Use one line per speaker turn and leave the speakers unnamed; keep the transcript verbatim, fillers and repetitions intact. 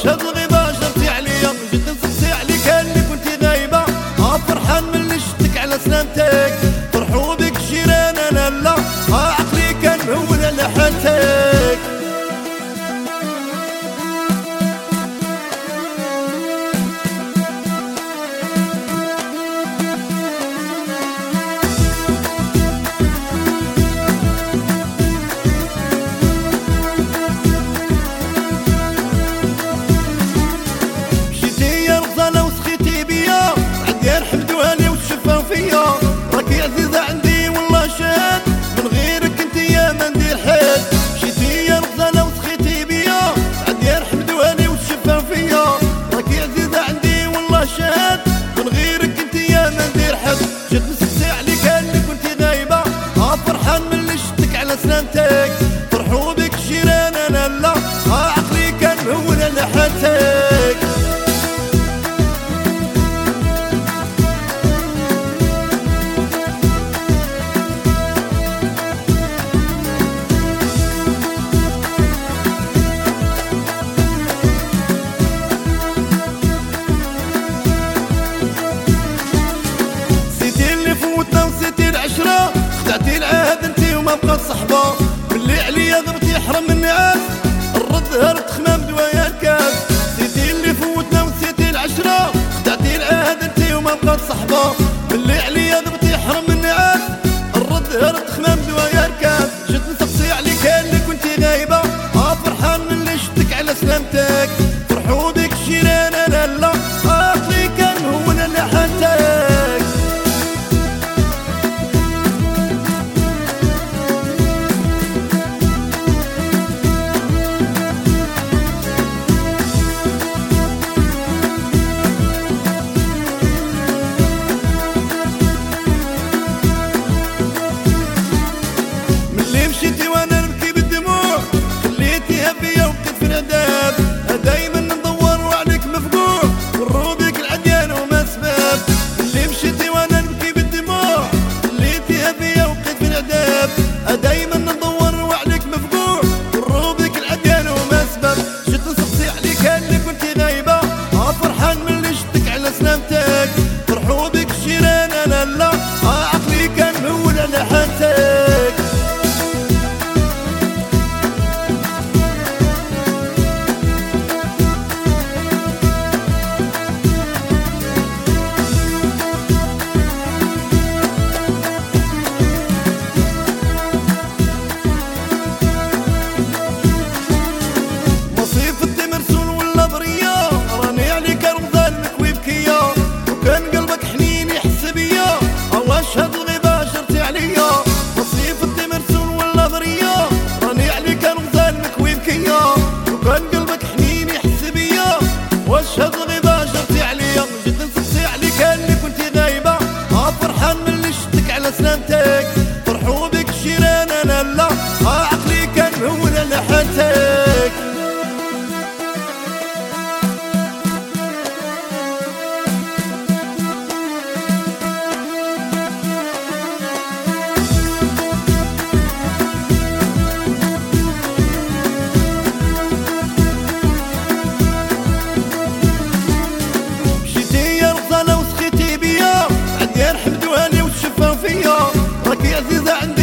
واشهد الغيبة جرتي عليا جيت نسقسي عليك اللي كنتي غايبة ها فرحان من اللي شفتك على سلامتك فرحوا بك الجيران انا لا ها عقلي كان مهون على حالتك راكي عزيزة عندي والله شاد من غيرك انت يا ما ندير حد مشيتي يا رغزالة وسخيتي بيا عندي رحمدوهالي والشفا فيا راكي عزيزة عندي والله شاد من غيرك انت يا ما ندير حد جيت نسقسي عليك اللي كنتي غايبة ها فرحان من اللي شفتك على سلامتك فرحوا بك الجيران انا لا ها عقلي كان مهون على حالتك خدعتي العهد انتي وما بقات صحبة باللي عليا ضربتي حرم من الناس الرد هرت خمام دوايا الكاس نسيتي اللي فوتنا ونسيتي العشرة خدعتي العهد انتي وما بقات صحبة باللي عليا ضربتي حرم من الناس الرد هرت خمام دوايا الكاس جيت نسقسي عليك اللي كنتي غايبة ها فرحان من اللي شفتك على سلامتك فرحوا بك الجيران انا لا عقلي كان مهون على حالتك مشيتي وانا نبكي بالدموع خليتيها فيا وبكيت في العذاب دايما ندور وعليك مفقوع والروبك العديان وما سباب اللي مشيتي وانا نبكي بالدموع خليتيها فيا وبكيت في العذاب دايما ندور وعليك مفقوع والروبك العديان وما سباب جيت نسقسي عليك اللي كنتي غايبة ها فرحان من اللي شفتك على سلامتك فرحوا بك الجيران انا لا ها عقلي كان مهون على حالتك واشهد الغيبة جرتي عليا نصيف انت مرسول ولا ضريا راني عليك رمضان مكوي بكيا وكان قلبك حنين يحس بيا واشهد الغيبة جرتي عليا جيت نسقسي عليك اللي كنتي غايبة ها فرحان من اللي شفتك على سلامتك فرحوا بك الجيران انا لا ها عقلي كان مهون على حالتك راكي عزيزة عندي